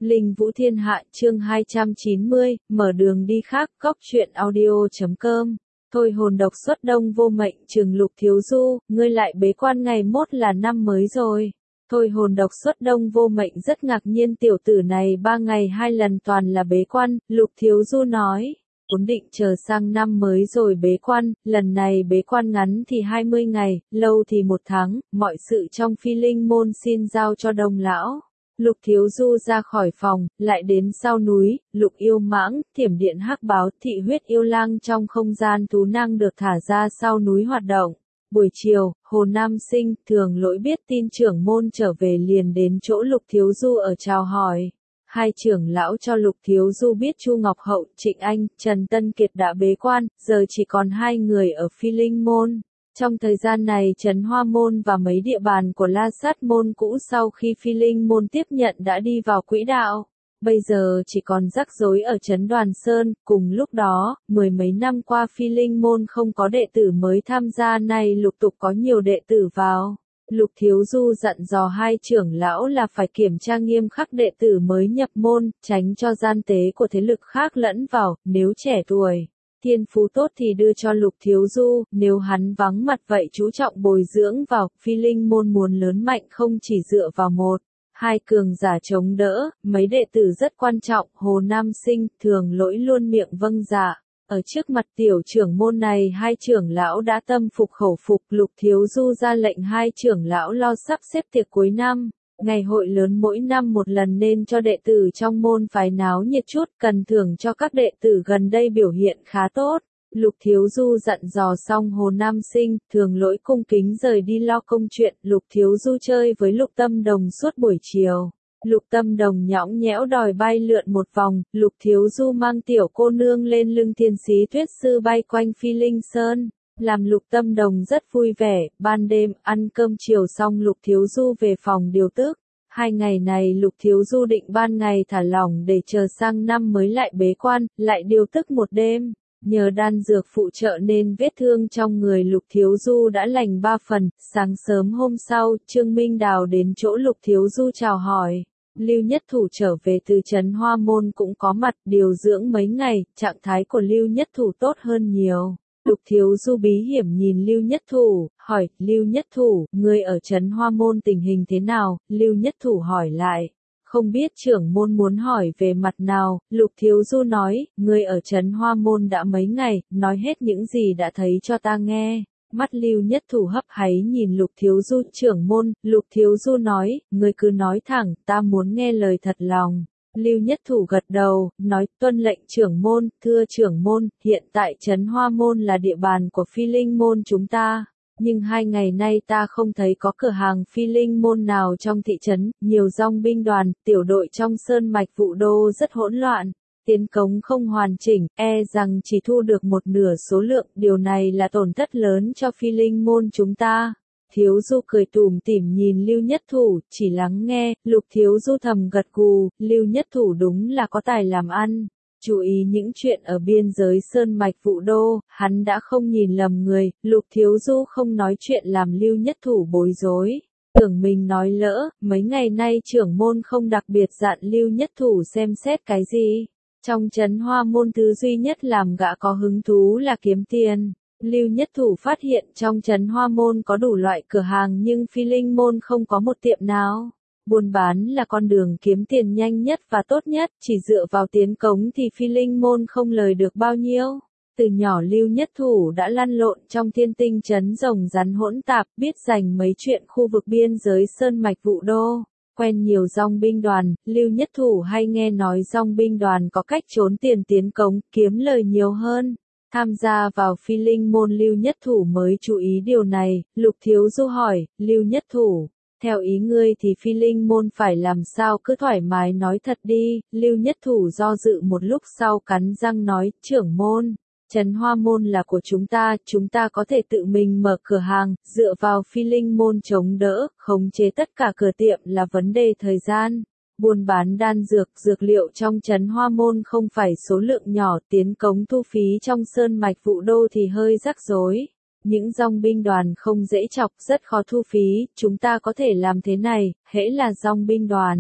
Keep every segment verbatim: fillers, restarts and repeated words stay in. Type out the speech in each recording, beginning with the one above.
Linh Vũ Thiên Hạ chương hai trăm chín mươi, mở đường đi khác, góc truyện audio.com. Thôi hồn độc xuất đông vô mệnh trường Lục Thiếu Du, ngươi lại bế quan ngày mốt là năm mới rồi. Thôi hồn độc xuất đông vô mệnh rất ngạc nhiên, tiểu tử này ba ngày hai lần toàn là bế quan. Lục Thiếu Du nói, vốn định chờ sang năm mới rồi bế quan, lần này bế quan ngắn thì hai mươi ngày, lâu thì một tháng, mọi sự trong Phi Linh môn xin giao cho Đông lão. Lục Thiếu Du ra khỏi phòng, lại đến sau núi, Lục Yêu Mãng, Thiểm Điện Hắc Báo, Thị Huyết Yêu Lang trong không gian thú năng được thả ra sau núi hoạt động. Buổi chiều, Hồ Nam Sinh, Thường Lỗi biết tin trưởng môn trở về liền đến chỗ Lục Thiếu Du ở chào hỏi. Hai trưởng lão cho Lục Thiếu Du biết Chu Ngọc Hậu, Trịnh Anh, Trần Tân Kiệt đã bế quan, giờ chỉ còn hai người ở Phi Linh môn. Trong thời gian này Trấn Hoa môn và mấy địa bàn của La Sát môn cũ sau khi Phi Linh môn tiếp nhận đã đi vào quỹ đạo. Bây giờ chỉ còn rắc rối ở Trấn Đoàn Sơn, cùng lúc đó, mười mấy năm qua Phi Linh môn không có đệ tử mới tham gia, nay lục tục có nhiều đệ tử vào. Lục Thiếu Du dặn dò hai trưởng lão là phải kiểm tra nghiêm khắc đệ tử mới nhập môn, tránh cho gian tế của thế lực khác lẫn vào, nếu trẻ tuổi. Thiên phú tốt thì đưa cho Lục Thiếu Du, nếu hắn vắng mặt vậy chú trọng bồi dưỡng vào. Phi Linh môn muốn lớn mạnh không chỉ dựa vào một, hai cường giả chống đỡ, mấy đệ tử rất quan trọng. Hồ Nam Sinh, Thường Lỗi luôn miệng vâng dạ. Ở trước mặt tiểu trưởng môn này hai trưởng lão đã tâm phục khẩu phục. Lục Thiếu Du ra lệnh hai trưởng lão lo sắp xếp tiệc cuối năm. Ngày hội lớn mỗi năm một lần nên cho đệ tử trong môn phải náo nhiệt chút, cần thưởng cho các đệ tử gần đây biểu hiện khá tốt. Lục Thiếu Du dặn dò xong Hồ Nam Sinh, Thường Lỗi cung kính rời đi lo công chuyện. Lục Thiếu Du chơi với Lục Tâm Đồng suốt buổi chiều. Lục Tâm Đồng nhõng nhẽo đòi bay lượn một vòng. Lục Thiếu Du mang tiểu cô nương lên lưng Thiên Sĩ Tuyết Sư bay quanh Phi Linh Sơn, làm Lục Tâm Đồng rất vui vẻ. Ban đêm ăn cơm chiều xong Lục Thiếu Du về phòng điều tức. Hai ngày này Lục Thiếu Du định ban ngày thả lỏng để chờ sang năm mới lại bế quan, lại điều tức một đêm. Nhờ đan dược phụ trợ nên vết thương trong người Lục Thiếu Du đã lành ba phần. Sáng sớm hôm sau, Trương Minh Đào đến chỗ Lục Thiếu Du chào hỏi. Lưu Nhất Thủ trở về từ Trấn Hoa môn cũng có mặt, điều dưỡng mấy ngày, trạng thái của Lưu Nhất Thủ tốt hơn nhiều. Lục Thiếu Du bí hiểm nhìn Lưu Nhất Thủ, hỏi, Lưu Nhất Thủ, ngươi ở Trấn Hoa môn tình hình thế nào? Lưu Nhất Thủ hỏi lại, không biết trưởng môn muốn hỏi về mặt nào. Lục Thiếu Du nói, ngươi ở Trấn Hoa môn đã mấy ngày, nói hết những gì đã thấy cho ta nghe. Mắt Lưu Nhất Thủ hấp háy nhìn Lục Thiếu Du. Trưởng môn, Lục Thiếu Du nói, ngươi cứ nói thẳng, ta muốn nghe lời thật lòng. Lưu Nhất Thủ gật đầu, nói, tuân lệnh trưởng môn. Thưa trưởng môn, hiện tại Trấn Hoa môn là địa bàn của Phi Linh môn chúng ta, nhưng hai ngày nay ta không thấy có cửa hàng Phi Linh môn nào trong thị trấn. Nhiều dòng binh đoàn, tiểu đội trong sơn mạch Vũ Đô rất hỗn loạn, tiến cống không hoàn chỉnh, e rằng chỉ thu được một nửa số lượng, điều này là tổn thất lớn cho Phi Linh môn chúng ta. Thiếu Du cười tủm tỉm nhìn Lưu Nhất Thủ, chỉ lắng nghe. Lục Thiếu Du thầm gật gù, Lưu Nhất Thủ đúng là có tài làm ăn. Chú ý những chuyện ở biên giới sơn mạch Vũ Đô, hắn đã không nhìn lầm người. Lục Thiếu Du không nói chuyện làm Lưu Nhất Thủ bối rối. Tưởng mình nói lỡ, mấy ngày nay trưởng môn không đặc biệt dặn Lưu Nhất Thủ xem xét cái gì. Trong Trấn Hoa môn thứ duy nhất làm gã có hứng thú là kiếm tiền. Lưu Nhất Thủ phát hiện trong Trấn Hoa môn có đủ loại cửa hàng nhưng Phi Linh môn không có một tiệm nào. Buôn bán là con đường kiếm tiền nhanh nhất và tốt nhất, chỉ dựa vào tiến cống thì Phi Linh môn không lời được bao nhiêu. Từ nhỏ Lưu Nhất Thủ đã lăn lộn trong thiên tinh trấn rồng rắn hỗn tạp, biết dành mấy chuyện khu vực biên giới sơn mạch Vũ Đô. Quen nhiều dòng binh đoàn, Lưu Nhất Thủ hay nghe nói dòng binh đoàn có cách trốn tiền tiến cống, kiếm lời nhiều hơn. Tham gia vào Phi Linh môn Lưu Nhất Thủ mới chú ý điều này. Lục Thiếu Du hỏi, Lưu Nhất Thủ, theo ý ngươi thì Phi Linh môn phải làm sao, cứ thoải mái nói thật đi. Lưu Nhất Thủ do dự một lúc sau cắn răng nói, trưởng môn, Trấn Hoa môn là của chúng ta, chúng ta có thể tự mình mở cửa hàng, dựa vào Phi Linh môn chống đỡ, khống chế tất cả cửa tiệm là vấn đề thời gian. Buôn bán đan dược, dược liệu trong Trấn Hoa môn không phải số lượng nhỏ, tiến cống thu phí trong sơn mạch Vũ Đô thì hơi rắc rối. Những dòng binh đoàn không dễ chọc, rất khó thu phí. Chúng ta có thể làm thế này, hễ là dòng binh đoàn,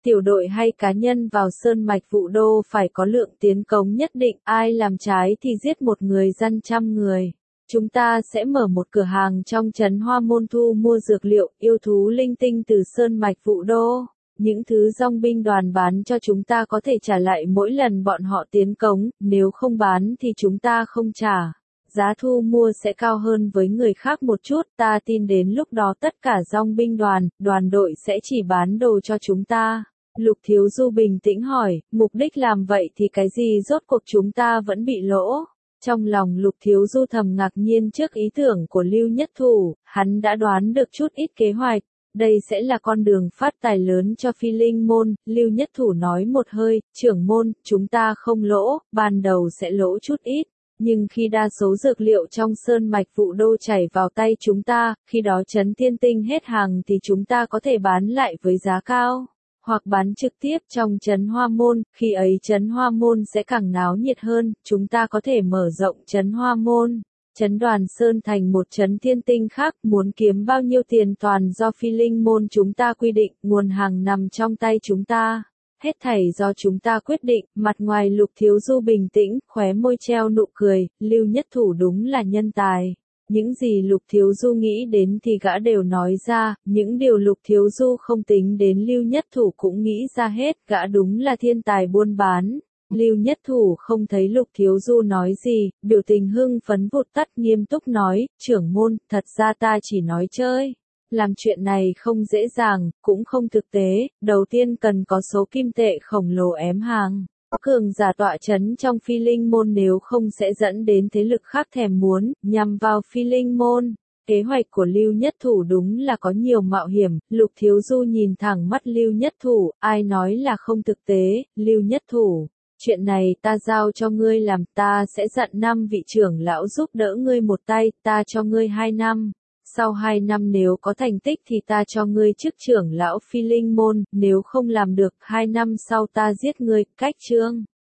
tiểu đội hay cá nhân vào sơn mạch Vũ Đô phải có lượng tiến cống nhất định, ai làm trái thì giết một người dân trăm người. Chúng ta sẽ mở một cửa hàng trong trấn Hoa Môn thu mua dược liệu, yêu thú linh tinh từ sơn mạch Vũ Đô. Những thứ dòng binh đoàn bán cho chúng ta có thể trả lại mỗi lần bọn họ tiến cống, nếu không bán thì chúng ta không trả. Giá thu mua sẽ cao hơn với người khác một chút, ta tin đến lúc đó tất cả dòng binh đoàn, đoàn đội sẽ chỉ bán đồ cho chúng ta. Lục Thiếu Du bình tĩnh hỏi, mục đích làm vậy thì cái gì rốt cuộc chúng ta vẫn bị lỗ? Trong lòng Lục Thiếu Du thầm ngạc nhiên trước ý tưởng của Lưu Nhất Thủ, hắn đã đoán được chút ít kế hoạch. Đây sẽ là con đường phát tài lớn cho Phi Linh môn, Lưu Nhất Thủ nói một hơi, trưởng môn, chúng ta không lỗ, ban đầu sẽ lỗ chút ít. Nhưng khi đa số dược liệu trong sơn mạch Vũ Đô chảy vào tay chúng ta, khi đó trấn Thiên Tinh hết hàng thì chúng ta có thể bán lại với giá cao, hoặc bán trực tiếp trong trấn Hoa Môn, khi ấy trấn Hoa Môn sẽ càng náo nhiệt hơn, chúng ta có thể mở rộng trấn Hoa Môn. Trấn Đoàn Sơn thành một trấn thiên tinh khác, muốn kiếm bao nhiêu tiền toàn do Phi Linh môn chúng ta quy định, nguồn hàng nằm trong tay chúng ta. Hết thảy do chúng ta quyết định, mặt ngoài Lục Thiếu Du bình tĩnh, khóe môi treo nụ cười, Lưu Nhất Thủ đúng là nhân tài. Những gì Lục Thiếu Du nghĩ đến thì gã đều nói ra, những điều Lục Thiếu Du không tính đến Lưu Nhất Thủ cũng nghĩ ra hết, gã đúng là thiên tài buôn bán. Lưu Nhất Thủ không thấy Lục Thiếu Du nói gì, biểu tình hưng phấn vụt tắt nghiêm túc nói, trưởng môn, thật ra ta chỉ nói chơi. Làm chuyện này không dễ dàng, cũng không thực tế, đầu tiên cần có số kim tệ khổng lồ ém hàng. Cường giả tọa chấn trong Phi Linh môn nếu không sẽ dẫn đến thế lực khác thèm muốn, nhằm vào Phi Linh môn. Kế hoạch của Lưu Nhất Thủ đúng là có nhiều mạo hiểm, Lục Thiếu Du nhìn thẳng mắt Lưu Nhất Thủ, ai nói là không thực tế, Lưu Nhất Thủ. Chuyện này ta giao cho ngươi làm, ta sẽ dặn năm vị trưởng lão giúp đỡ ngươi một tay, ta cho ngươi hai năm. Sau hai năm nếu có thành tích thì ta cho ngươi chức trưởng lão Phi Linh môn, nếu không làm được, hai năm sau ta giết ngươi, cách chương.